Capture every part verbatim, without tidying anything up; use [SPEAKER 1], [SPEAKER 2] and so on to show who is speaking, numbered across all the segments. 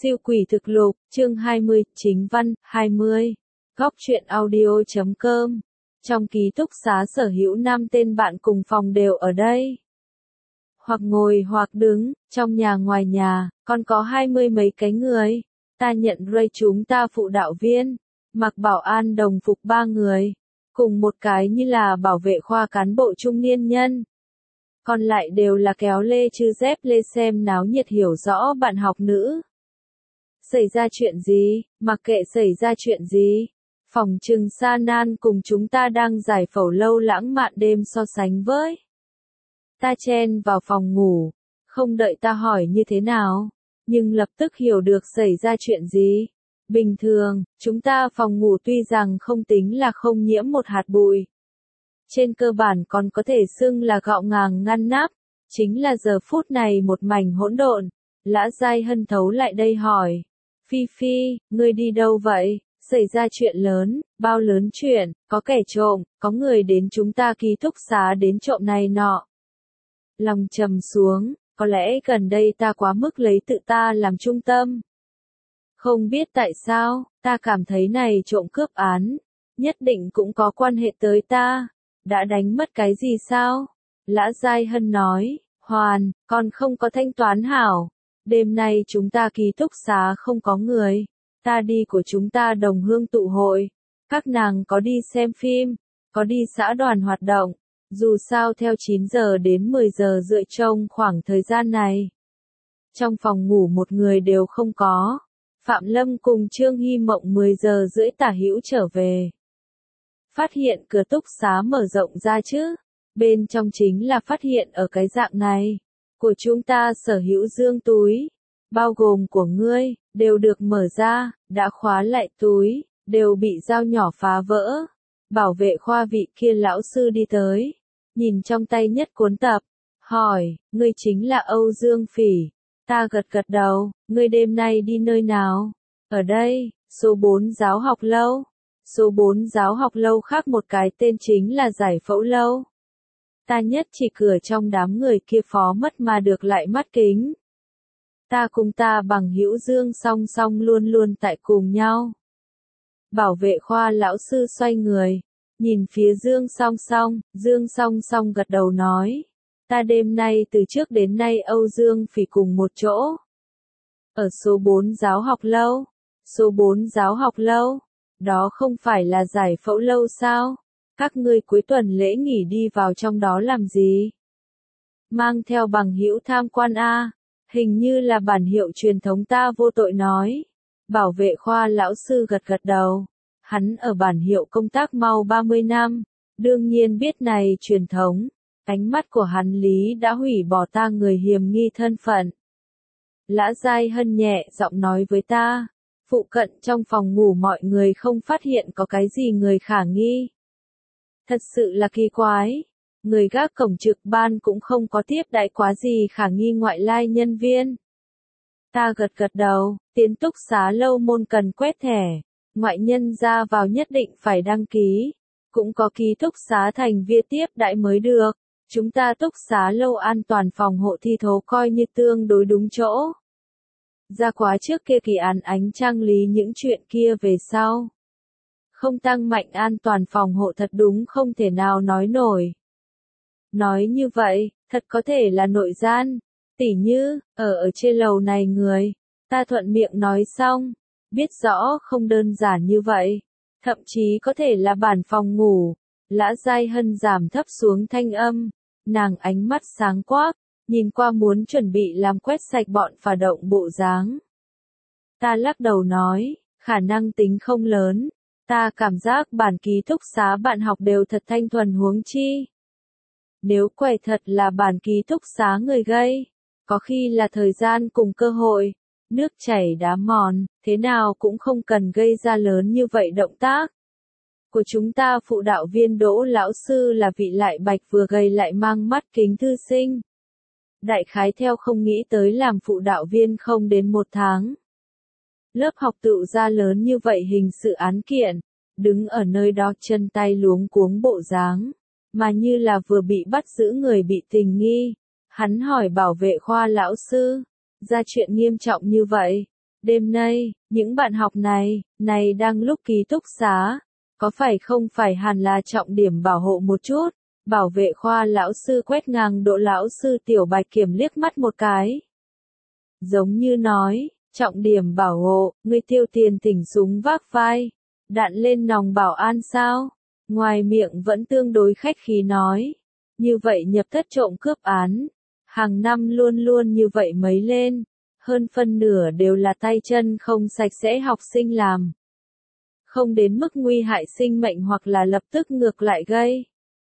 [SPEAKER 1] Siêu quỷ thực lục, chương hai mươi, chính văn, hai mươi. Góc truyện audio chấm com. Trong ký túc xá sở hữu năm tên bạn cùng phòng đều ở đây. Hoặc ngồi hoặc đứng, trong nhà ngoài nhà, còn có hai mươi mấy cái người. Ta nhận Ray chúng ta phụ đạo viên, mặc bảo an đồng phục ba người. Cùng một cái như là bảo vệ khoa cán bộ trung niên nhân. Còn lại đều là kéo lê chư dép lê xem náo nhiệt hiểu rõ bạn học nữ. Xảy ra chuyện gì, mặc kệ xảy ra chuyện gì. Phòng trừng Sa Nan cùng chúng ta đang giải phẫu lâu lãng mạn đêm so sánh với. Ta chen vào phòng ngủ, không đợi ta hỏi như thế nào, nhưng lập tức hiểu được xảy ra chuyện gì. Bình thường, chúng ta phòng ngủ tuy rằng không tính là không nhiễm một hạt bụi. Trên cơ bản còn có thể xưng là gọn gàng ngăn nắp, chính là giờ phút này một mảnh hỗn độn. Lã Giai Hân thấu lại đây hỏi. Phi Phi, ngươi đi đâu vậy? Xảy ra chuyện lớn, bao lớn chuyện, có kẻ trộm, có người đến chúng ta ký túc xá đến trộm này nọ. Lòng trầm xuống, có lẽ gần đây ta quá mức lấy tự ta làm trung tâm. Không biết tại sao, ta cảm thấy này trộm cướp án, nhất định cũng có quan hệ tới ta. Đã đánh mất cái gì sao? Lã Giai Hân nói, Hoàn, còn không có thanh toán hảo. Đêm nay chúng ta ký túc xá không có người. Ta đi của chúng ta đồng hương tụ hội. Các nàng có đi xem phim, có đi xã đoàn hoạt động. Dù sao theo chín giờ đến mười giờ rưỡi trong khoảng thời gian này. Trong phòng ngủ một người đều không có. Phạm Lâm cùng Trương Hy Mộng mười giờ rưỡi tả hữu trở về. Phát hiện cửa túc xá mở rộng ra chứ. Bên trong chính là phát hiện ở cái dạng này. Của chúng ta sở hữu dương túi, bao gồm của ngươi, đều được mở ra, đã khóa lại túi, đều bị dao nhỏ phá vỡ. Bảo vệ khoa vị kia lão sư đi tới, nhìn trong tay nhất cuốn tập, hỏi, ngươi chính là Âu Dương Phỉ. Ta gật gật đầu, ngươi đêm nay đi nơi nào? Ở đây, số bốn giáo học lâu. Số bốn giáo học lâu khác một cái tên chính là giải phẫu lâu. Ta nhất chỉ cửa trong đám người kia phó mất mà được lại mắt kính. Ta cùng ta bằng hữu Dương song song luôn luôn tại cùng nhau. Bảo vệ khoa lão sư xoay người, nhìn phía Dương song song, Dương song song gật đầu nói. Ta đêm nay từ trước đến nay Âu Dương Phỉ cùng một chỗ. Ở số bốn giáo học lâu. Số bốn giáo học lâu. Đó không phải là giải phẫu lâu sao? Các ngươi cuối tuần lễ nghỉ đi vào trong đó làm gì? Mang theo bằng hữu tham quan a, hình như là bản hiệu truyền thống ta vô tội nói. Bảo vệ khoa lão sư gật gật đầu. Hắn ở bản hiệu công tác mau ba mươi năm, đương nhiên biết này truyền thống. Ánh mắt của hắn lý đã hủy bỏ ta người hiềm nghi thân phận. Lã Giai Hân nhẹ giọng nói với ta. Phụ cận trong phòng ngủ mọi người không phát hiện có cái gì người khả nghi. Thật sự là kỳ quái. Người gác cổng trực ban cũng không có tiếp đãi quá gì khả nghi ngoại lai nhân viên. Ta gật gật đầu, tiến túc xá lâu môn cần quét thẻ. Ngoại nhân ra vào nhất định phải đăng ký. Cũng có ký túc xá thành viên tiếp đãi mới được. Chúng ta túc xá lâu an toàn phòng hộ thi thố coi như tương đối đúng chỗ. Ra quá trước kia kỳ án ánh trang lý những chuyện kia về sau. Không tăng mạnh an toàn phòng hộ thật đúng không thể nào nói nổi. Nói như vậy, thật có thể là nội gian. Tỉ như, ở ở trên lầu này người. Ta thuận miệng nói xong. Biết rõ không đơn giản như vậy. Thậm chí có thể là bản phòng ngủ. Lã Giai Hân giảm thấp xuống thanh âm. Nàng ánh mắt sáng quắc. Nhìn qua muốn chuẩn bị làm quét sạch bọn phà động bộ dáng. Ta lắc đầu nói, khả năng tính không lớn. Ta cảm giác bản ký túc xá bạn học đều thật thanh thuần huống chi. Nếu quẻ thật là bản ký túc xá người gây, có khi là thời gian cùng cơ hội, nước chảy đá mòn, thế nào cũng không cần gây ra lớn như vậy động tác. Của chúng ta phụ đạo viên Đỗ lão sư là vị lại bạch vừa gầy lại mang mắt kính thư sinh. Đại khái theo không nghĩ tới làm phụ đạo viên không đến một tháng. Lớp học tự ra lớn như vậy hình sự án kiện, đứng ở nơi đó chân tay luống cuống bộ dáng, mà như là vừa bị bắt giữ người bị tình nghi. Hắn hỏi bảo vệ khoa lão sư, ra chuyện nghiêm trọng như vậy, Đêm nay, những bạn học này, này đang lúc ký túc xá, có phải không phải hẳn là trọng điểm bảo hộ một chút, bảo vệ khoa lão sư quét ngang độ lão sư Tiểu Bạch Kiểm liếc mắt một cái. Giống như nói, trọng điểm bảo hộ, ngươi tiêu tiền tỉnh súng vác vai, đạn lên nòng bảo an sao? Ngoài miệng vẫn tương đối khách khí nói, như vậy nhập thất trộm cướp án, hàng năm luôn luôn như vậy mấy lên, hơn phân nửa đều là tay chân không sạch sẽ học sinh làm. Không đến mức nguy hại sinh mệnh hoặc là lập tức ngược lại gây.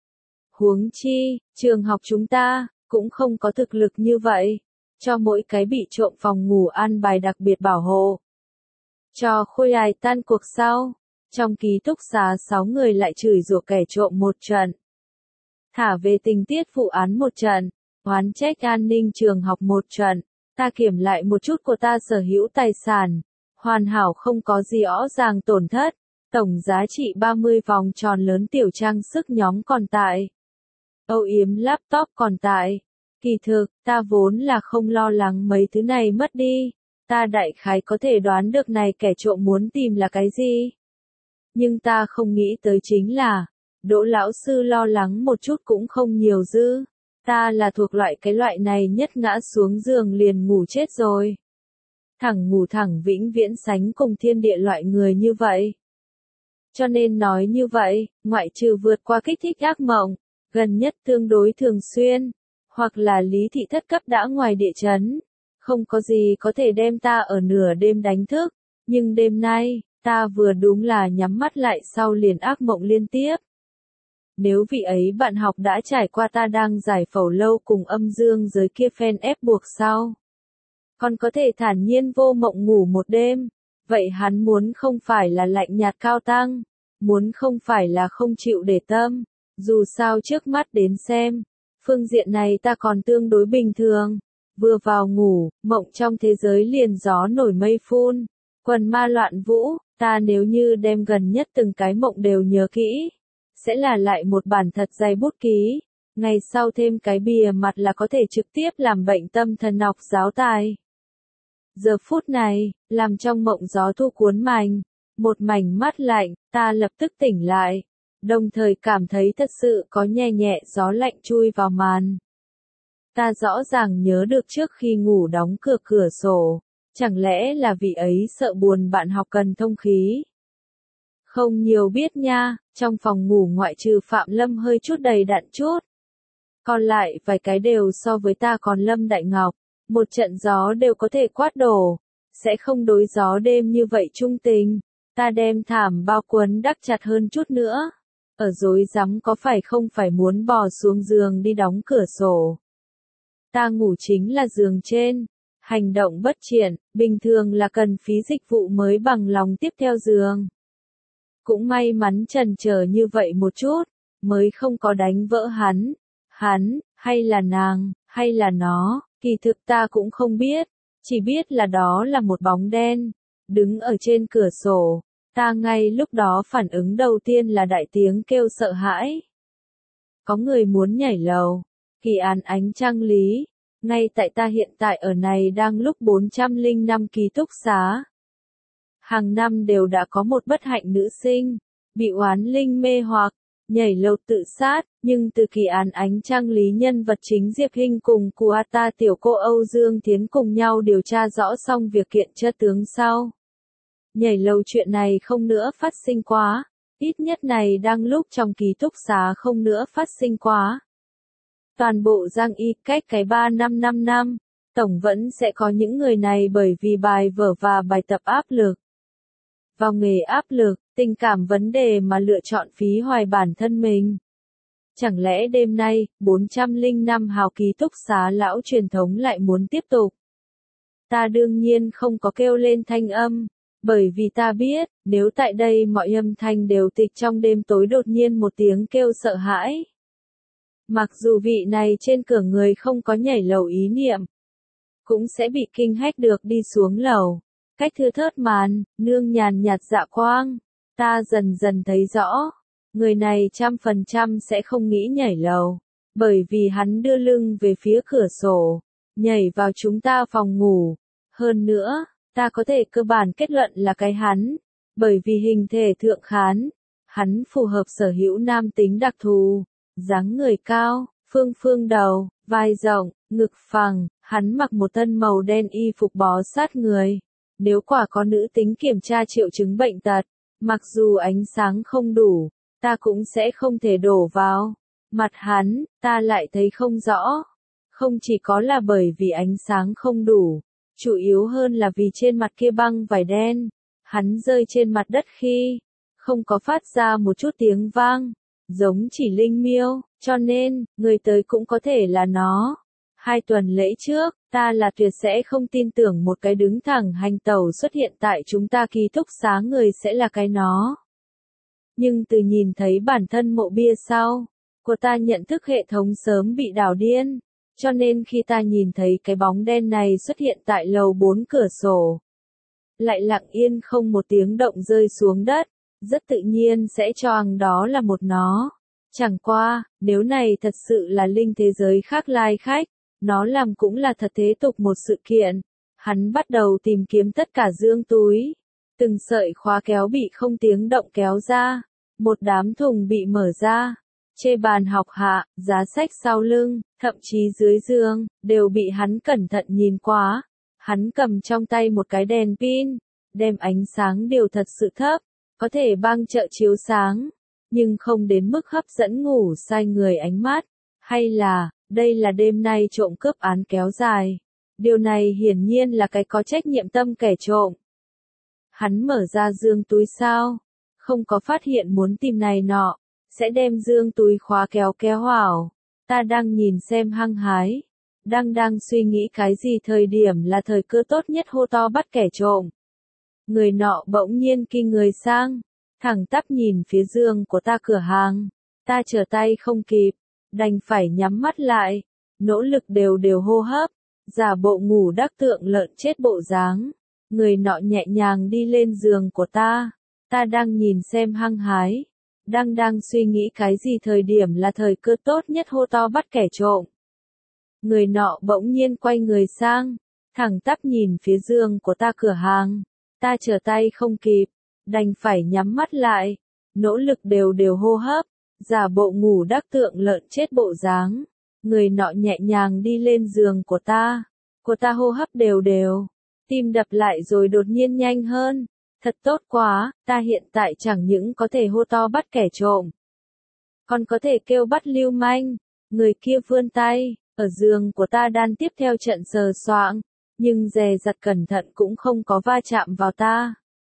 [SPEAKER 1] Huống chi, trường học chúng ta, cũng không có thực lực như vậy, cho mỗi cái bị trộm phòng ngủ an bài đặc biệt bảo hộ. Cho khôi hài tan cuộc sau, trong ký túc xá sáu người lại chửi rủa kẻ trộm một trận. Thả về tình tiết vụ án một trận, oán trách an ninh trường học một trận, ta kiểm lại một chút của ta sở hữu tài sản, hoàn hảo không có gì rõ ràng tổn thất, tổng giá trị ba mươi vòng tròn lớn tiểu trang sức nhóm còn tại. Âu yếm laptop còn tại. Kỳ thực, ta vốn là không lo lắng mấy thứ này mất đi, ta đại khái có thể đoán được này kẻ trộm muốn tìm là cái gì. Nhưng ta không nghĩ tới chính là, Đỗ lão sư lo lắng một chút cũng không nhiều dư. Ta là thuộc loại cái loại này nhất ngã xuống giường liền ngủ chết rồi. Thẳng ngủ thẳng vĩnh viễn sánh cùng thiên địa loại người như vậy. Cho nên nói như vậy, ngoại trừ vượt qua kích thích ác mộng, gần nhất tương đối thường xuyên, hoặc là lý thị thất cấp đã ngoài địa chấn, không có gì có thể đem ta ở nửa đêm đánh thức, nhưng đêm nay, ta vừa đúng là nhắm mắt lại sau liền ác mộng liên tiếp. Nếu vị ấy bạn học đã trải qua ta đang giải phẫu lâu cùng âm dương giới kia phen ép buộc sau, còn có thể thản nhiên vô mộng ngủ một đêm, vậy hắn muốn không phải là lạnh nhạt cao tăng, muốn không phải là không chịu để tâm, dù sao trước mắt đến xem, phương diện này ta còn tương đối bình thường, vừa vào ngủ, mộng trong thế giới liền gió nổi mây phun, quần ma loạn vũ, ta nếu như đem gần nhất từng cái mộng đều nhớ kỹ, sẽ là lại một bản thật dày bút ký, ngày sau thêm cái bìa mặt là có thể trực tiếp làm bệnh tâm thần học giáo tài. Giờ phút này, làm trong mộng gió thu cuốn mành, một mảnh mát lạnh, ta lập tức tỉnh lại, đồng thời cảm thấy thật sự có nhẹ nhẹ gió lạnh chui vào màn. Ta rõ ràng nhớ được trước khi ngủ đóng cửa cửa sổ, chẳng lẽ là vì ấy sợ buồn bạn học cần thông khí. Không nhiều biết nha, trong phòng ngủ ngoại trừ Phạm Lâm hơi chút đầy đặn chút. Còn lại vài cái đều so với ta còn Lâm Đại Ngọc, một trận gió đều có thể quát đổ, sẽ không đối gió đêm như vậy trung tình, ta đem thảm bao quấn đắp chặt hơn chút nữa. Ở rối rắm có phải không phải muốn bò xuống giường đi đóng cửa sổ. Ta ngủ chính là giường trên, hành động bất triển, bình thường là cần phí dịch vụ mới bằng lòng tiếp theo giường. Cũng may mắn chần chờ như vậy một chút, mới không có đánh vỡ hắn, hắn, hay là nàng, hay là nó, kỳ thực ta cũng không biết, chỉ biết là đó là một bóng đen, đứng ở trên cửa sổ, ta ngay lúc đó phản ứng đầu tiên là đại tiếng kêu sợ hãi. Có người muốn nhảy lầu, kỳ án ánh trăng lý, ngay tại ta hiện tại ở này đang lúc bốn trăm lẻ năm ký túc xá. Hàng năm đều đã có một bất hạnh nữ sinh, bị oán linh mê hoặc, nhảy lầu tự sát, nhưng từ kỳ án ánh trăng lý nhân vật chính Diệp Hinh cùng Kuata tiểu cô Âu Dương Tiến cùng nhau điều tra rõ xong việc kiện chất tướng sau. Nhảy lầu chuyện này không nữa phát sinh quá, ít nhất này đang lúc trong ký túc xá không nữa phát sinh quá. Toàn bộ Giang Y cách cái ba năm năm năm, tổng vẫn sẽ có những người này bởi vì bài vở và bài tập áp lực. Vào nghề áp lực, tình cảm vấn đề mà lựa chọn phí hoài bản thân mình. Chẳng lẽ đêm nay, bốn trăm lẻ năm hào ký túc xá lão truyền thống lại muốn tiếp tục? Ta đương nhiên không có kêu lên thanh âm, bởi vì ta biết, nếu tại đây mọi âm thanh đều tịch trong đêm tối đột nhiên một tiếng kêu sợ hãi. Mặc dù vị này trên cửa người không có nhảy lầu ý niệm, cũng sẽ bị kinh hách được đi xuống lầu. Cách thưa thớt màn, nương nhàn nhạt dạ quang, ta dần dần thấy rõ, người này trăm phần trăm sẽ không nghĩ nhảy lầu, bởi vì hắn đưa lưng về phía cửa sổ, nhảy vào chúng ta phòng ngủ. Hơn nữa, ta có thể cơ bản kết luận là cái hắn, bởi vì hình thể thượng hán, hắn phù hợp sở hữu nam tính đặc thù, dáng người cao, phương phương đầu, vai rộng, ngực phẳng, hắn mặc một thân màu đen y phục bó sát người. Nếu quả có nữ tính kiểm tra triệu chứng bệnh tật, mặc dù ánh sáng không đủ, ta cũng sẽ không thể đổ vào mặt hắn, ta lại thấy không rõ. Không chỉ có là bởi vì ánh sáng không đủ, chủ yếu hơn là vì trên mặt kia băng vải đen, hắn rơi trên mặt đất khi không có phát ra một chút tiếng vang, giống chỉ linh miêu, cho nên, người tới cũng có thể là nó. Hai tuần lễ trước, ta là tuyệt sẽ không tin tưởng một cái đứng thẳng hành tẩu xuất hiện tại chúng ta ký túc xá người sẽ là cái nó. Nhưng từ nhìn thấy bản thân mộ bia sau, của ta nhận thức hệ thống sớm bị đảo điên, cho nên khi ta nhìn thấy cái bóng đen này xuất hiện tại lầu bốn cửa sổ, lại lặng yên không một tiếng động rơi xuống đất, rất tự nhiên sẽ cho rằng đó là một nó. Chẳng qua, nếu này thật sự là linh thế giới khác lai khách, nó làm cũng là thật thế tục một sự kiện. Hắn bắt đầu tìm kiếm tất cả dương túi. Từng sợi khóa kéo bị không tiếng động kéo ra. Một đám thùng bị mở ra. Trên bàn học hạ, giá sách sau lưng, thậm chí dưới giường, đều bị hắn cẩn thận nhìn qua. Hắn cầm trong tay một cái đèn pin, đem ánh sáng điều thật sự thấp, có thể băng trợ chiếu sáng, nhưng không đến mức hấp dẫn ngủ sai người ánh mắt. Hay là, đây là đêm nay trộm cướp án kéo dài. Điều này hiển nhiên là cái có trách nhiệm tâm kẻ trộm. Hắn mở ra dương túi sao, không có phát hiện muốn tìm này nọ, sẽ đem dương túi khóa kéo kéo hảo. Ta đang nhìn xem hăng hái, đang đang suy nghĩ cái gì thời điểm là thời cơ tốt nhất hô to bắt kẻ trộm. Người nọ bỗng nhiên kinh người sang, thẳng tắp nhìn phía giường của ta cửa hàng. Ta trở tay không kịp, đành phải nhắm mắt lại, nỗ lực đều đều hô hấp, giả bộ ngủ đắc tượng lợn chết bộ dáng. Người nọ nhẹ nhàng đi lên giường của ta, ta đang nhìn xem hăng hái, đang đang suy nghĩ cái gì thời điểm là thời cơ tốt nhất hô to bắt kẻ trộm. Người nọ bỗng nhiên quay người sang, thẳng tắp nhìn phía giường của ta cửa hàng. Ta trở tay không kịp, đành phải nhắm mắt lại, nỗ lực đều đều hô hấp, giả bộ ngủ đắc tượng lợn chết bộ dáng. Người nọ nhẹ nhàng đi lên giường của ta, của ta hô hấp đều đều, tim đập lại rồi đột nhiên nhanh hơn. Thật tốt quá, ta hiện tại chẳng những có thể hô to bắt kẻ trộm, còn có thể kêu bắt lưu manh. Người kia vươn tay, ở giường của ta đan tiếp theo trận sờ soạng, nhưng dè dặt cẩn thận cũng không có va chạm vào ta.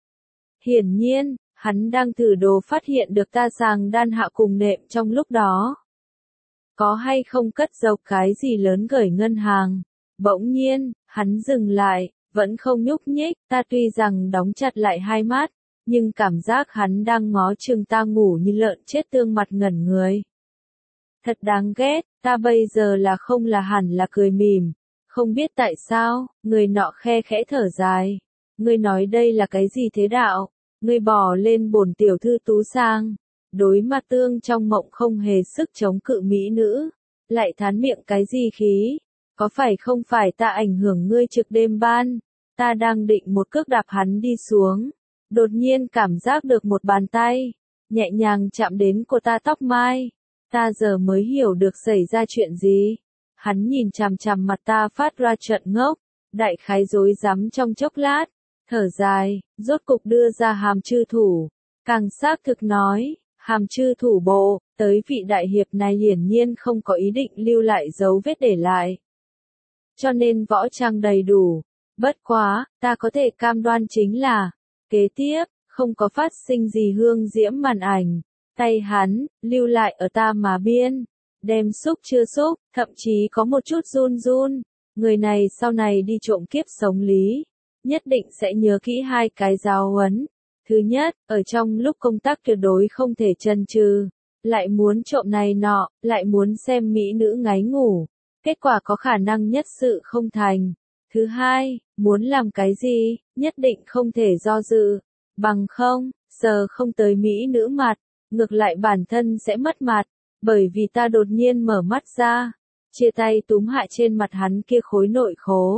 [SPEAKER 1] Hiển nhiên, hắn đang thử đồ phát hiện được ta sàng đan hạ cùng nệm trong lúc đó. Có hay không cất giấu cái gì lớn gửi ngân hàng. Bỗng nhiên, hắn dừng lại, vẫn không nhúc nhích. Ta tuy rằng đóng chặt lại hai mắt, nhưng cảm giác hắn đang ngó chừng ta ngủ như lợn chết tương mặt ngẩn người. Thật đáng ghét, ta bây giờ là không là hẳn là cười mỉm. Không biết tại sao, người nọ khe khẽ thở dài. Ngươi nói đây là cái gì thế đạo? Ngươi bò lên bổn tiểu thư tú sang. Đối mặt tương trong mộng không hề sức chống cự mỹ nữ. Lại thán miệng cái gì khí? Có phải không phải ta ảnh hưởng ngươi trực đêm ban? Ta đang định một cước đạp hắn đi xuống. Đột nhiên cảm giác được một bàn tay, nhẹ nhàng chạm đến cô ta tóc mai. Ta giờ mới hiểu được xảy ra chuyện gì. Hắn nhìn chằm chằm mặt ta phát ra trận ngốc, đại khái rối rắm trong chốc lát, thở dài, rốt cục đưa ra hàm chư thủ. Càng xác thực nói, hàm chư thủ bộ, tới vị đại hiệp này hiển nhiên không có ý định lưu lại dấu vết để lại. Cho nên võ trang đầy đủ. Bất quá, ta có thể cam đoan chính là, kế tiếp, không có phát sinh gì hương diễm màn ảnh. Tay hắn, lưu lại ở ta mà biên. Đem xúc chưa xúc, thậm chí có một chút run run. Người này sau này đi trộm kiếp sống lý, nhất định sẽ nhớ kỹ hai cái giáo huấn. Thứ nhất, ở trong lúc công tác tuyệt đối không thể chần chừ, lại muốn trộm này nọ, lại muốn xem mỹ nữ ngáy ngủ. Kết quả có khả năng nhất sự không thành. Thứ hai, muốn làm cái gì, nhất định không thể do dự. Bằng không, sờ không tới mỹ nữ mặt, ngược lại bản thân sẽ mất mặt. Bởi vì ta đột nhiên mở mắt ra, chia tay túm hạ trên mặt hắn kia khối nội khố,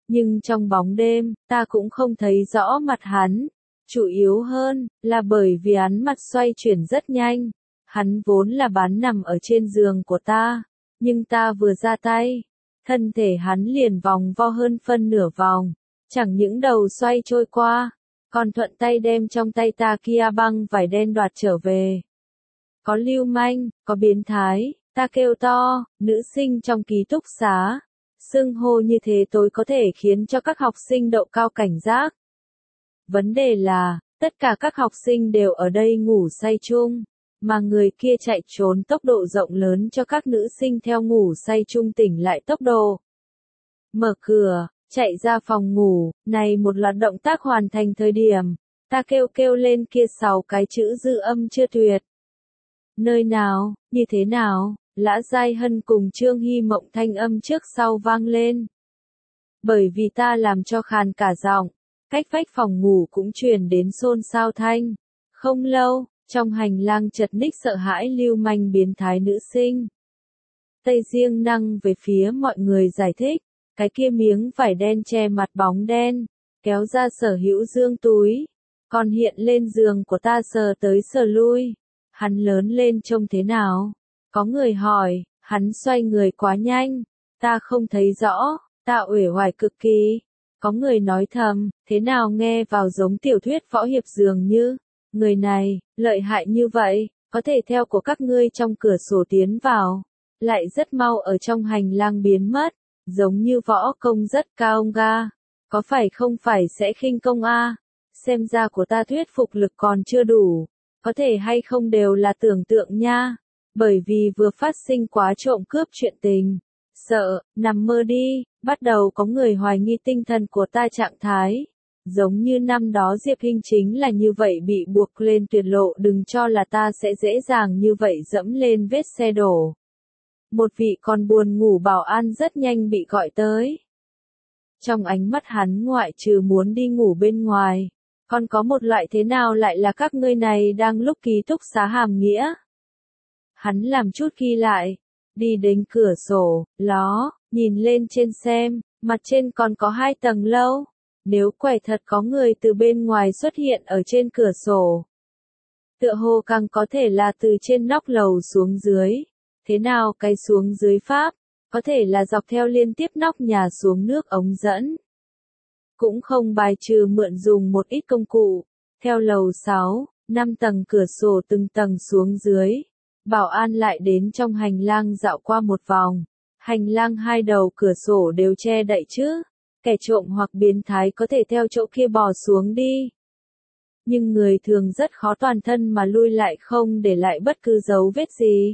[SPEAKER 1] Nhưng trong bóng đêm, ta cũng không thấy rõ mặt hắn. Chủ yếu hơn, là bởi vì hắn mặt xoay chuyển rất nhanh. Hắn vốn là bán nằm ở trên giường của ta. Nhưng ta vừa ra tay, thân thể hắn liền vòng vo hơn phân nửa vòng. Chẳng những đầu xoay trôi qua, còn thuận tay đem trong tay ta kia băng vải đen đoạt trở về. Có lưu manh, có biến thái, ta kêu to, nữ sinh trong ký túc xá. Xưng hô như thế tối có thể khiến cho các học sinh độ cao cảnh giác. Vấn đề là, tất cả các học sinh đều ở đây ngủ say chung, mà người kia chạy trốn tốc độ rộng lớn cho các nữ sinh theo ngủ say chung tỉnh lại tốc độ. Mở cửa, chạy ra phòng ngủ, này một loạt động tác hoàn thành thời điểm, ta kêu kêu lên kia sáu cái chữ dư âm chưa tuyệt. Nơi nào, như thế nào, Lã Giai Hân cùng Trương Hy Mộng thanh âm trước sau vang lên. Bởi vì ta làm cho khàn cả giọng, cách vách phòng ngủ cũng truyền đến xôn xao thanh. Không lâu, trong hành lang chật ních sợ hãi lưu manh biến thái nữ sinh. Tây riêng năng về phía mọi người giải thích, cái kia miếng vải đen che mặt bóng đen, kéo ra Sở Hữu Dương túi, còn hiện lên giường của ta sờ tới sờ lui. Hắn lớn lên trông thế nào? Có người hỏi, hắn xoay người quá nhanh, ta không thấy rõ, ta uể oải cực kỳ. Có người nói thầm, thế nào nghe vào giống tiểu thuyết võ hiệp dường như, người này, lợi hại như vậy, có thể theo của các ngươi trong cửa sổ tiến vào, lại rất mau ở trong hành lang biến mất, giống như võ công rất cao ông ga, có phải không phải sẽ khinh công a? Xem ra của ta thuyết phục lực còn chưa đủ, có thể hay không đều là tưởng tượng nha, bởi vì vừa phát sinh quá trộm cướp chuyện tình. Sợ, nằm mơ đi, bắt đầu có người hoài nghi tinh thần của ta trạng thái. Giống như năm đó Diệp Hinh chính là như vậy bị buộc lên tuyệt lộ, đừng cho là ta sẽ dễ dàng như vậy dẫm lên vết xe đổ. Một vị còn buồn ngủ bảo an rất nhanh bị gọi tới. Trong ánh mắt hắn ngoại trừ muốn đi ngủ bên ngoài, còn có một loại thế nào lại là các ngươi này đang lúc ký túc xá hàm nghĩa. Hắn làm chút ghi lại. Đi đến cửa sổ, ló, nhìn lên trên xem, mặt trên còn có hai tầng lâu. Nếu quẻ thật có người từ bên ngoài xuất hiện ở trên cửa sổ. Tựa hồ càng có thể là từ trên nóc lầu xuống dưới. Thế nào cái xuống dưới pháp, có thể là dọc theo liên tiếp nóc nhà xuống nước ống dẫn. Cũng không bài trừ mượn dùng một ít công cụ. Theo lầu sáu, năm tầng cửa sổ từng tầng xuống dưới. Bảo an lại đến trong hành lang dạo qua một vòng. Hành lang hai đầu cửa sổ đều che đậy chứ. Kẻ trộm hoặc biến thái có thể theo chỗ kia bò xuống đi. Nhưng người thường rất khó toàn thân mà lui lại không để lại bất cứ dấu vết gì.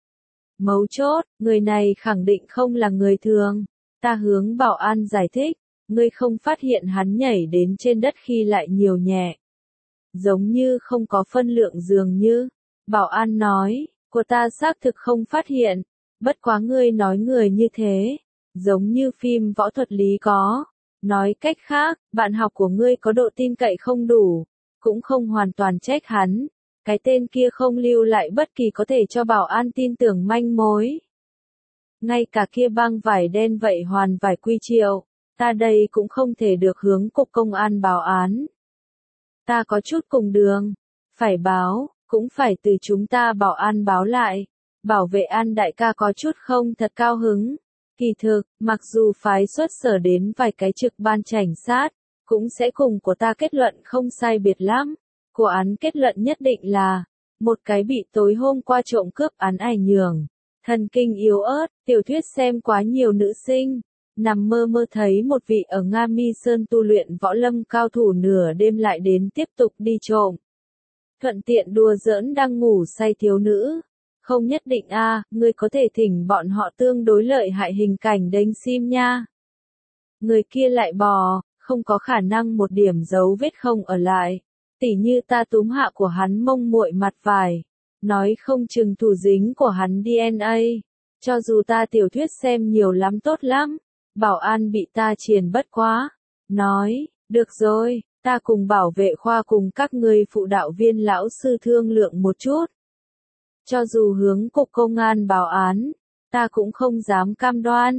[SPEAKER 1] Mấu chốt, người này khẳng định không là người thường. Ta hướng bảo an giải thích, ngươi không phát hiện hắn nhảy đến trên đất khi lại nhiều nhẹ. Giống như không có phân lượng dường như. Bảo an nói, của ta xác thực không phát hiện. Bất quá ngươi nói người như thế. Giống như phim võ thuật lý có. Nói cách khác, bạn học của ngươi có độ tin cậy không đủ. Cũng không hoàn toàn trách hắn. Cái tên kia không lưu lại bất kỳ có thể cho bảo an tin tưởng manh mối. Ngay cả kia băng vải đen vậy hoàn vải quy triệu. Ta đây cũng không thể được hướng cục công an báo án. Ta có chút cùng đường. Phải báo, cũng phải từ chúng ta bảo an báo lại. Bảo vệ an đại ca có chút không thật cao hứng. Kỳ thực, mặc dù phái xuất sở đến vài cái trực ban cảnh sát, cũng sẽ cùng của ta kết luận không sai biệt lắm. Của án kết luận nhất định là, một cái bị tối hôm qua trộm cướp án ảnh nhường. Thần kinh yếu ớt, tiểu thuyết xem quá nhiều nữ sinh. Nằm mơ mơ thấy một vị ở Nga Mi Sơn tu luyện võ lâm cao thủ nửa đêm lại đến tiếp tục đi trộm. Thuận tiện đùa giỡn đang ngủ say thiếu nữ. Không nhất định a, à, ngươi có thể thỉnh bọn họ tương đối lợi hại hình cảnh đánh sim nha. Người kia lại bò, không có khả năng một điểm dấu vết không ở lại. Tỉ như ta túm hạ của hắn mông muội mặt vải. Nói không chừng thủ dính của hắn đê en a. Cho dù ta tiểu thuyết xem nhiều lắm tốt lắm. Bảo an bị ta triền bất quá. Nói, được rồi, ta cùng bảo vệ khoa cùng các ngươi phụ đạo viên lão sư thương lượng một chút. Cho dù hướng cục công an báo án, ta cũng không dám cam đoan.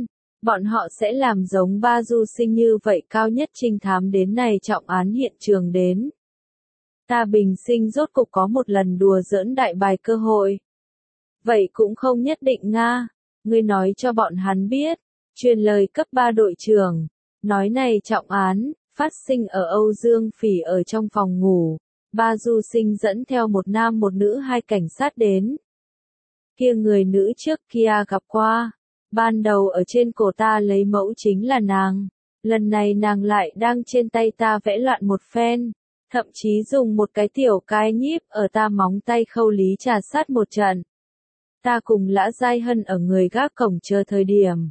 [SPEAKER 1] bọn họ sẽ làm giống ba du sinh như vậy cao nhất trinh thám đến này trọng án hiện trường đến. Ta bình sinh rốt cục có một lần đùa giỡn đại bài cơ hội. Vậy cũng không nhất định nga, ngươi nói cho bọn hắn biết, truyền lời cấp ba đội trưởng, nói này trọng án, phát sinh ở Âu Dương Phỉ ở trong phòng ngủ, ba du sinh dẫn theo một nam một nữ hai cảnh sát đến. Kia người nữ trước kia gặp qua, ban đầu ở trên cổ ta lấy mẫu chính là nàng, lần này nàng lại đang trên tay ta vẽ loạn một phen, thậm chí dùng một cái tiểu cái nhíp ở ta móng tay khâu lý trà sát một trận. Ta cùng Lã Giai Hân ở người gác cổng chờ thời điểm.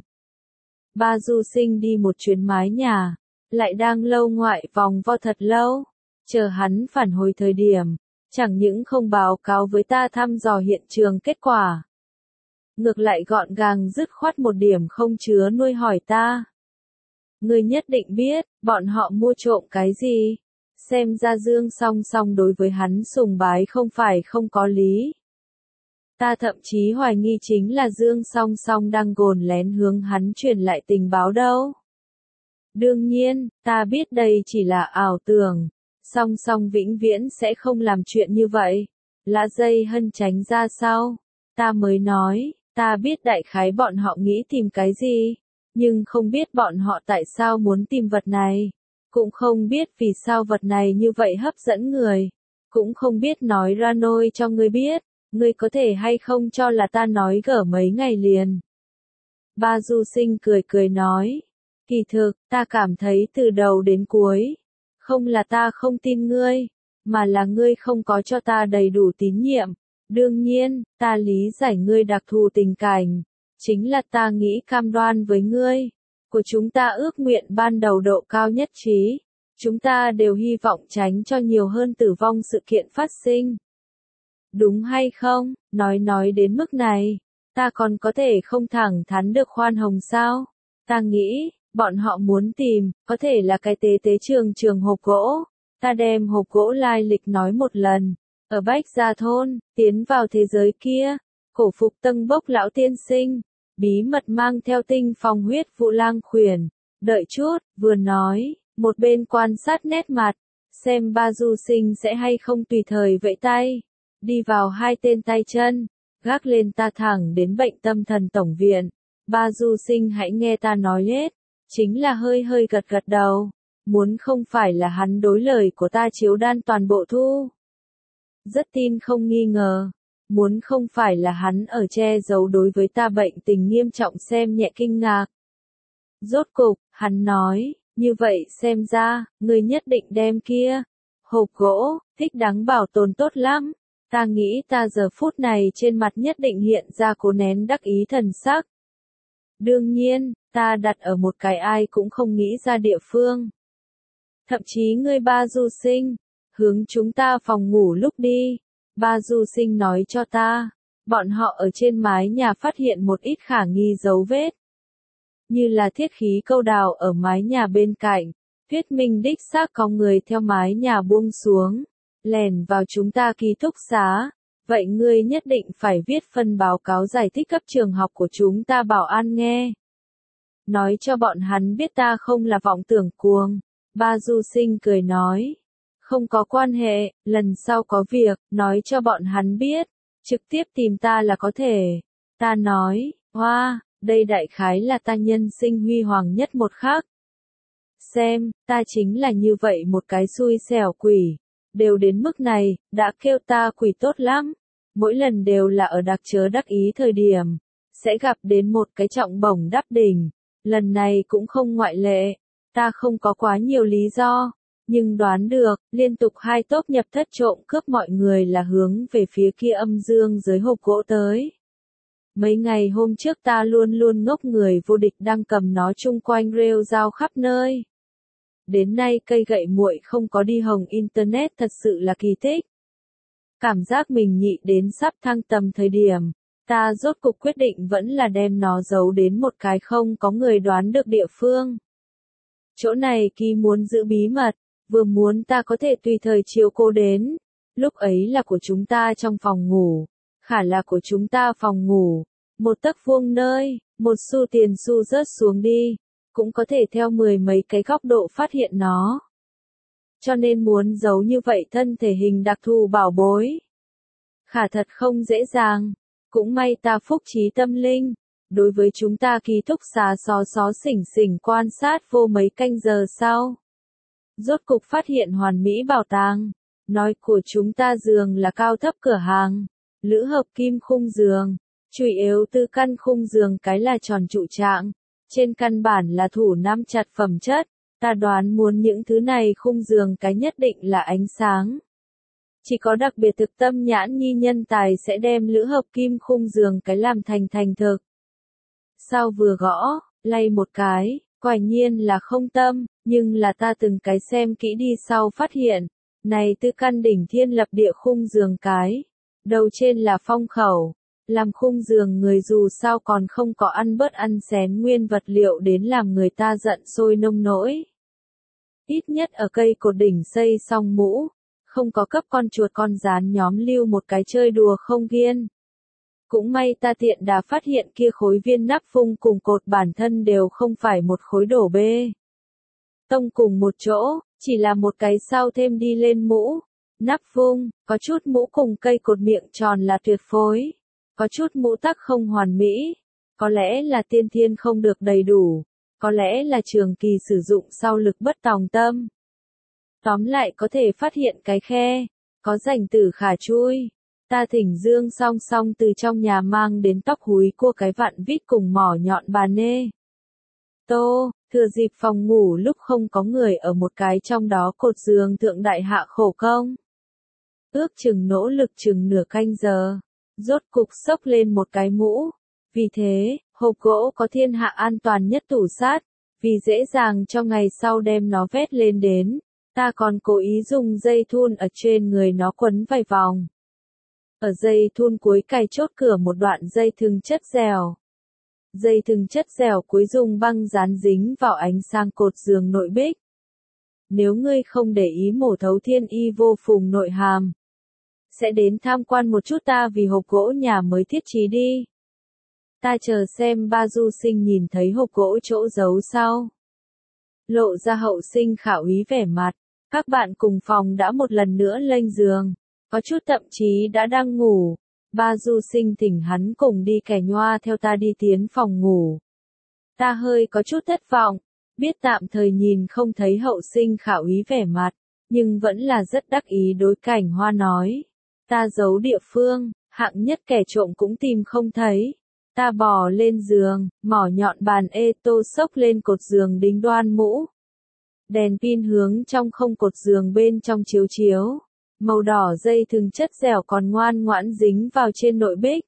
[SPEAKER 1] Ba du sinh đi một chuyến mái nhà, lại đang lâu ngoại vòng vo thật lâu, chờ hắn phản hồi thời điểm, chẳng những không báo cáo với ta thăm dò hiện trường kết quả. Ngược lại gọn gàng dứt khoát một điểm không chứa nuôi hỏi ta. Ngươi nhất định biết, bọn họ mua trộm cái gì? Xem ra Dương Song Song đối với hắn sùng bái không phải không có lý. Ta thậm chí hoài nghi chính là Dương Song Song đang gồn lén hướng hắn truyền lại tình báo đâu. Đương nhiên, ta biết đây chỉ là ảo tưởng, Song Song vĩnh viễn sẽ không làm chuyện như vậy. Lã Dây Hân tránh ra sau, ta mới nói, ta biết đại khái bọn họ nghĩ tìm cái gì, nhưng không biết bọn họ tại sao muốn tìm vật này, cũng không biết vì sao vật này như vậy hấp dẫn người, cũng không biết nói ra nôi cho ngươi biết. Ngươi có thể hay không cho là ta nói gở mấy ngày liền. Ba du sinh cười cười nói. Kỳ thực, ta cảm thấy từ đầu đến cuối. Không là ta không tin ngươi, mà là ngươi không có cho ta đầy đủ tín nhiệm. Đương nhiên, ta lý giải ngươi đặc thù tình cảnh. Chính là ta nghĩ cam đoan với ngươi. Của chúng ta ước nguyện ban đầu độ cao nhất trí. Chúng ta đều hy vọng tránh cho nhiều hơn tử vong sự kiện phát sinh. Đúng hay không, nói nói đến mức này, ta còn có thể không thẳng thắn được khoan hồng sao? Ta nghĩ, bọn họ muốn tìm, có thể là cái tế tế trường trường hộp gỗ. Ta đem hộp gỗ lai lịch nói một lần. Ở Bách Gia Thôn, tiến vào thế giới kia, cổ phục tân bốc lão tiên sinh, bí mật mang theo tinh phong huyết vụ lang khuyển. Đợi chút, vừa nói, một bên quan sát nét mặt, xem ba du sinh sẽ hay không tùy thời vẫy tay. Đi vào hai tên tay chân, gác lên ta thẳng đến bệnh tâm thần tổng viện. Ba du sinh hãy nghe ta nói hết, chính là hơi hơi gật gật đầu, muốn không phải là hắn đối lời của ta chiếu đan toàn bộ thu. Rất tin không nghi ngờ, muốn không phải là hắn ở che giấu đối với ta bệnh tình nghiêm trọng xem nhẹ kinh ngạc. Rốt cục, hắn nói, như vậy xem ra, ngươi nhất định đem kia, hộp gỗ, thích đáng bảo tồn tốt lắm. Ta nghĩ ta giờ phút này trên mặt nhất định hiện ra cố nén đắc ý thần sắc. Đương nhiên, ta đặt ở một cái ai cũng không nghĩ ra địa phương. Thậm chí ngươi ba du sinh, hướng chúng ta phòng ngủ lúc đi. Ba du sinh nói cho ta, bọn họ ở trên mái nhà phát hiện một ít khả nghi dấu vết. Như là thiết khí câu đào ở mái nhà bên cạnh, thuyết minh đích xác có người theo mái nhà buông xuống. Lèn vào chúng ta ký túc xá, vậy ngươi nhất định phải viết phân báo cáo giải thích cấp trường học của chúng ta bảo an nghe. Nói cho bọn hắn biết ta không là vọng tưởng cuồng. Ba du sinh cười nói, không có quan hệ, lần sau có việc, nói cho bọn hắn biết, trực tiếp tìm ta là có thể. Ta nói, hoa, đây đại khái là ta nhân sinh huy hoàng nhất một khắc. Xem, ta chính là như vậy một cái xui xẻo quỷ. Đều đến mức này, đã kêu ta quỷ tốt lắm. Mỗi lần đều là ở đặc chớ đắc ý thời điểm, sẽ gặp đến một cái trọng bổng đắp đỉnh. Lần này cũng không ngoại lệ, ta không có quá nhiều lý do, nhưng đoán được, liên tục hai tốp nhập thất trộm cướp mọi người là hướng về phía kia âm dương dưới hộp gỗ tới. Mấy ngày hôm trước ta luôn luôn ngốc người vô địch đang cầm nó chung quanh rêu rao khắp nơi. Đến nay cây gậy muội không có đi hồng internet thật sự là kỳ tích. Cảm giác mình nhị đến sắp thăng tầm thời điểm, ta rốt cục quyết định vẫn là đem nó giấu đến một cái không có người đoán được địa phương. Chỗ này Kỳ muốn giữ bí mật, vừa muốn ta có thể tùy thời chiếu cô đến. Lúc ấy là của chúng ta trong phòng ngủ, khả là của chúng ta phòng ngủ, một tấc vuông nơi, Một xu tiền xu rớt xuống đi, cũng có thể theo mười mấy cái góc độ phát hiện nó. Cho nên muốn giấu như vậy thân thể hình đặc thù bảo bối. Khả thật không dễ dàng, cũng may ta phúc trí tâm linh. Đối với chúng ta ký túc xá xó xó xỉnh xỉnh quan sát vô mấy canh giờ sau. Rốt cục phát hiện hoàn mỹ bảo tàng. Nói của chúng ta giường là cao thấp cửa hàng. Lữ hợp kim khung giường. Chủ yếu tư căn khung giường cái là tròn trụ trạng. Trên căn bản là thủ nắm chặt phẩm chất. Ta đoán muốn những thứ này khung giường cái nhất định là ánh sáng. Chỉ có đặc biệt thực tâm nhãn nhi nhân tài sẽ đem lữ hợp kim khung giường cái làm thành thành thực. Sao vừa gõ, lay một cái, quả nhiên là không tâm, nhưng là ta từng cái xem kỹ đi sau phát hiện, này tư căn đỉnh thiên lập địa khung giường cái, đầu trên là phong khẩu, làm khung giường người dù sao còn không có ăn bớt ăn xén nguyên vật liệu đến làm người ta giận sôi nông nỗi. Ít nhất ở cây cột đỉnh xây xong mũ, không có cấp con chuột con gián nhóm lưu một cái chơi đùa không kiên. Cũng may ta tiện đã phát hiện kia khối viên nắp phung cùng cột bản thân đều không phải một khối đổ bê tông cùng một chỗ, chỉ là một cái sau thêm đi lên mũ. Nắp phung, có chút mũ cùng cây cột miệng tròn là tuyệt phối, có chút mũ tắc không hoàn mỹ, có lẽ là tiên thiên không được đầy đủ, có lẽ là trường kỳ sử dụng sau lực bất tòng tâm. Tóm lại có thể phát hiện cái khe, có rãnh tử khả chui. Ta thỉnh Dương song song từ trong nhà mang đến tóc húi cua cái vặn vít cùng mỏ nhọn bà nê. Tô, thừa dịp phòng ngủ lúc không có người ở một cái trong đó cột giường thượng đại hạ khổ công. Ước chừng nỗ lực chừng nửa canh giờ, rốt cục xốc lên một cái mũ. Vì thế, hộp gỗ có thiên hạ an toàn nhất tủ sát, vì dễ dàng cho ngày sau đem nó vét lên đến, ta còn cố ý dùng dây thun ở trên người nó quấn vài vòng. Ở dây thun cuối cài chốt cửa một đoạn dây thừng chất dẻo. Dây thừng chất dẻo cuối dùng băng dán dính vào ánh sang cột giường nội bích. Nếu ngươi không để ý mổ thấu thiên y vô phùng nội hàm, sẽ đến tham quan một chút ta vì hộp gỗ nhà mới thiết trí đi. Ta chờ xem ba du sinh nhìn thấy hộp gỗ chỗ giấu sau. Lộ ra hậu sinh khảo ý vẻ mặt, các bạn cùng phòng đã một lần nữa lên giường. Có chút thậm chí đã đang ngủ, ba du sinh thỉnh hắn cùng đi kẻ nhoa theo ta đi tiến phòng ngủ. Ta hơi có chút thất vọng, biết tạm thời nhìn không thấy hậu sinh khảo ý vẻ mặt, nhưng vẫn là rất đắc ý đối Cảnh Hoa nói. Ta giấu địa phương, hạng nhất kẻ trộm cũng tìm không thấy. Ta bò lên giường, mỏ nhọn bàn ê tô xốc lên cột giường đính đoan mũ. Đèn pin hướng trong không cột giường bên trong chiếu chiếu. Màu đỏ dây thừng chất dẻo còn ngoan ngoãn dính vào trên nội bích.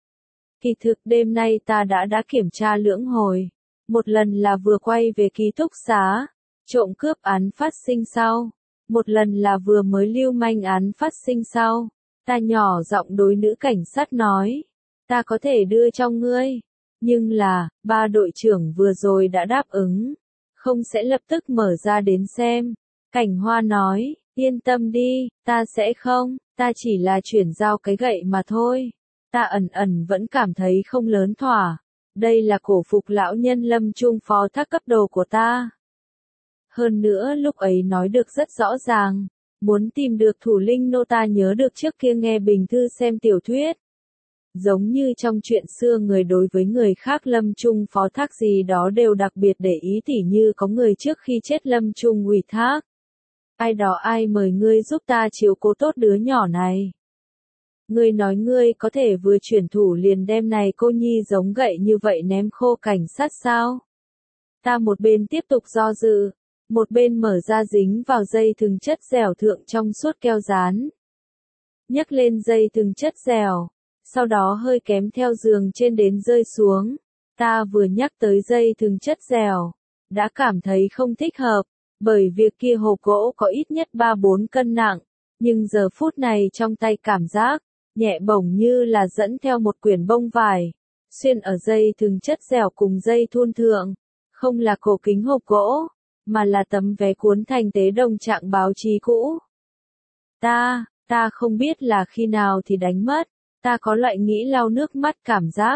[SPEAKER 1] Kỳ thực đêm nay ta đã đã kiểm tra lưỡng hồi. Một lần là vừa quay về ký túc xá, trộm cướp án phát sinh sau. Một lần là vừa mới lưu manh án phát sinh sau. Ta nhỏ giọng đối nữ cảnh sát nói. Ta có thể đưa cho ngươi. Nhưng là, ba đội trưởng vừa rồi đã đáp ứng. Không sẽ lập tức mở ra đến xem. Cảnh Hoa nói. Yên tâm đi, ta sẽ không, ta chỉ là chuyển giao cái gậy mà thôi. Ta ẩn ẩn vẫn cảm thấy không lớn thỏa. Đây là cổ phục lão nhân Lâm Trung phó thác cấp đồ của ta. Hơn nữa lúc ấy nói được rất rõ ràng. Muốn tìm được thủ linh nô ta nhớ được trước kia nghe Bình Thư xem tiểu thuyết. Giống như trong chuyện xưa người đối với người khác Lâm Trung phó thác gì đó đều đặc biệt để ý tỉ như có người trước khi chết Lâm Trung ủy thác. Ai đó ai mời ngươi giúp ta chiếu cố tốt đứa nhỏ này. Ngươi nói ngươi có thể vừa chuyển thủ liền đem này cô nhi giống gậy như vậy ném khô cảnh sát sao? Ta một bên tiếp tục do dự, một bên mở ra dính vào dây thừng chất dẻo thượng trong suốt keo dán. Nhấc lên dây thừng chất dẻo, sau đó hơi kém theo giường trên đến rơi xuống. Ta vừa nhắc tới dây thừng chất dẻo, đã cảm thấy không thích hợp. Bởi việc kia hộp gỗ có ít nhất ba bốn cân nặng, nhưng giờ phút này trong tay cảm giác, nhẹ bổng như là dẫn theo một quyển bông vải, xuyên ở dây thừng chất dẻo cùng dây thun thượng, không là cổ kính hộp gỗ, mà là tấm vé cuốn thành tế đồng trạng báo chí cũ. Ta, ta không biết là khi nào thì đánh mất, ta có loại nghĩ lau nước mắt cảm giác,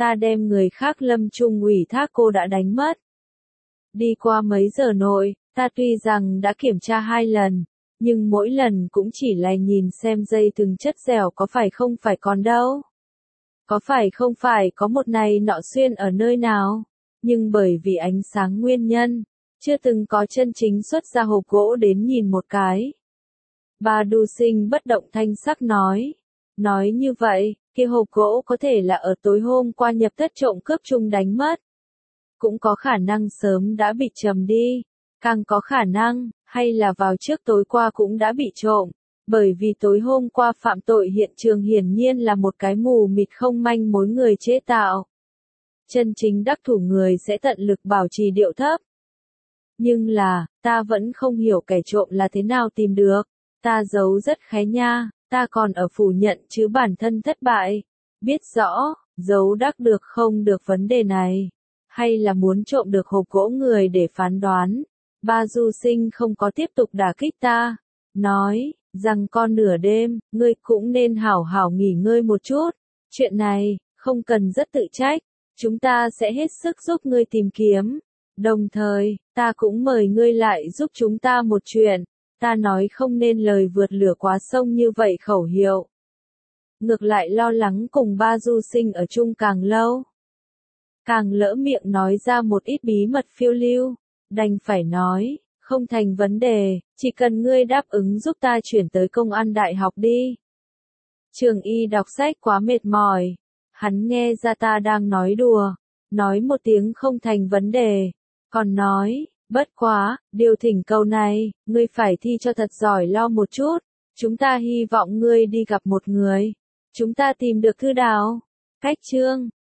[SPEAKER 1] ta đem người khác lâm chung ủy thác cô đã đánh mất. Đi qua mấy giờ nội, ta tuy rằng đã kiểm tra hai lần, nhưng mỗi lần cũng chỉ là nhìn xem dây thừng chất dẻo có phải không phải còn đâu. Có phải không phải có một này nọ xuyên ở nơi nào, nhưng bởi vì ánh sáng nguyên nhân, chưa từng có chân chính xuất ra hộp gỗ đến nhìn một cái. Bà Du Sinh bất động thanh sắc nói. Nói như vậy, kia hộp gỗ có thể là ở tối hôm qua nhập thất trộm cướp chung đánh mất. Cũng có khả năng sớm đã bị trầm đi. Càng có khả năng, hay là vào trước tối qua cũng đã bị trộm. Bởi vì tối hôm qua phạm tội hiện trường hiển nhiên là một cái mù mịt không manh mối người chế tạo. Chân chính đắc thủ người sẽ tận lực bảo trì điệu thấp. Nhưng là, ta vẫn không hiểu kẻ trộm là thế nào tìm được. Ta giấu rất khé nha, ta còn ở phủ nhận chứ bản thân thất bại. Biết rõ, giấu đắc được không được vấn đề này. Hay là muốn trộm được hộp gỗ người để phán đoán. Ba Du Sinh không có tiếp tục đả kích ta. Nói, rằng con nửa đêm, ngươi cũng nên hảo hảo nghỉ ngơi một chút. Chuyện này, không cần rất tự trách. Chúng ta sẽ hết sức giúp ngươi tìm kiếm. Đồng thời, ta cũng mời ngươi lại giúp chúng ta một chuyện. Ta nói không nên lời vượt lửa quá sông như vậy khẩu hiệu. Ngược lại lo lắng cùng ba Du Sinh ở chung càng lâu. Càng lỡ miệng nói ra một ít bí mật phiêu lưu. Đành phải nói, không thành vấn đề, chỉ cần ngươi đáp ứng giúp ta chuyển tới công an đại học đi. Trường Y đọc sách quá mệt mỏi. Hắn nghe ra ta đang nói đùa. Nói một tiếng không thành vấn đề. Còn nói, bất quá, điều thỉnh cầu này, ngươi phải thi cho thật giỏi lo một chút. Chúng ta hy vọng ngươi đi gặp một người. Chúng ta tìm được thư đào. Cách chương.